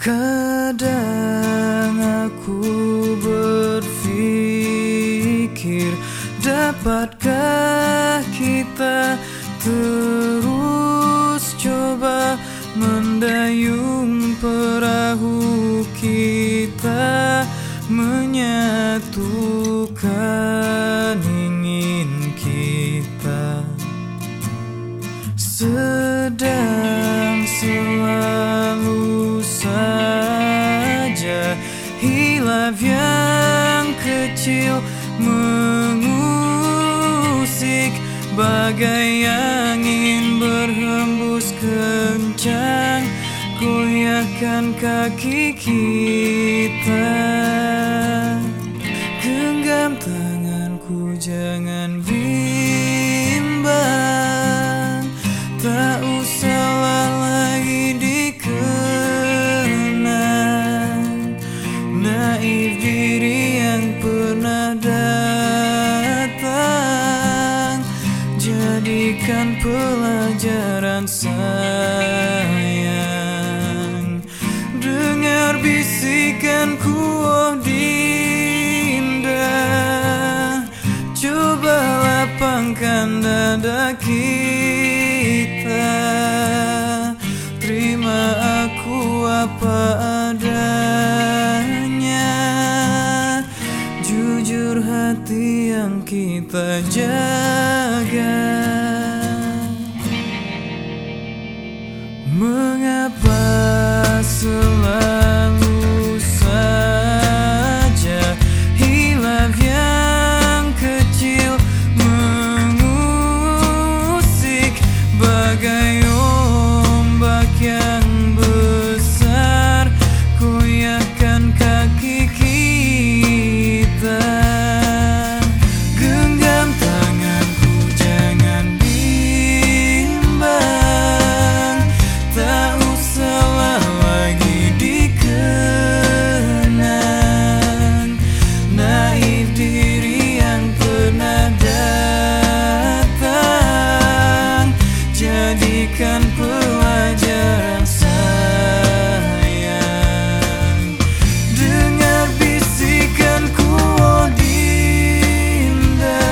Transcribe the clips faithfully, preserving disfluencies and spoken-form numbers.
Kadang aku berpikir, dapatkah kita terus coba mendayung perahu kita, menyatukan ingin kita. Sedang selalu saja hilaf yang kecil mengusik, bagai angin berhembus kencang, goyahkan kaki kita. Genggam tanganku, jangan bimbang, tak usahlah lagi dikenang. Naif diri yang pernah datang, jadikan pelajaran sayang. Dengar bisikanku, oh Dinda, coba lapangkan dada kita. Terima aku apa adanya, jujur hati yang kita jaga. Mengapa selalu saja hilaf yang kecil mengusik, bagai ombak yang besar, goyahkan kaki kita. Genggam tanganku, jangan bimbang, tak usahlah lagi dikenang. Naif diri yang pernah datang, jadikan pelajaran sayang. Dengar bisikanku, oh Dinda,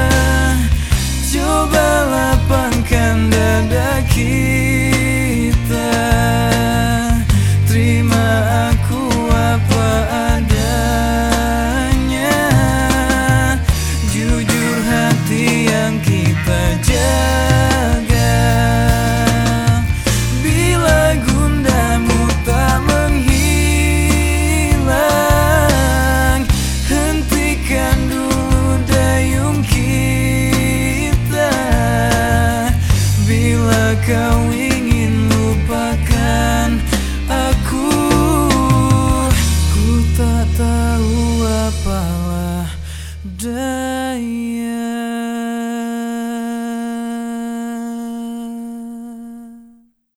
coba lapangkan dada kita. Terima aku apa adanya, jujur hati yang kita jaga. Bila gundamu tak menghilang, hentikan dulu dayung kita. Bila kau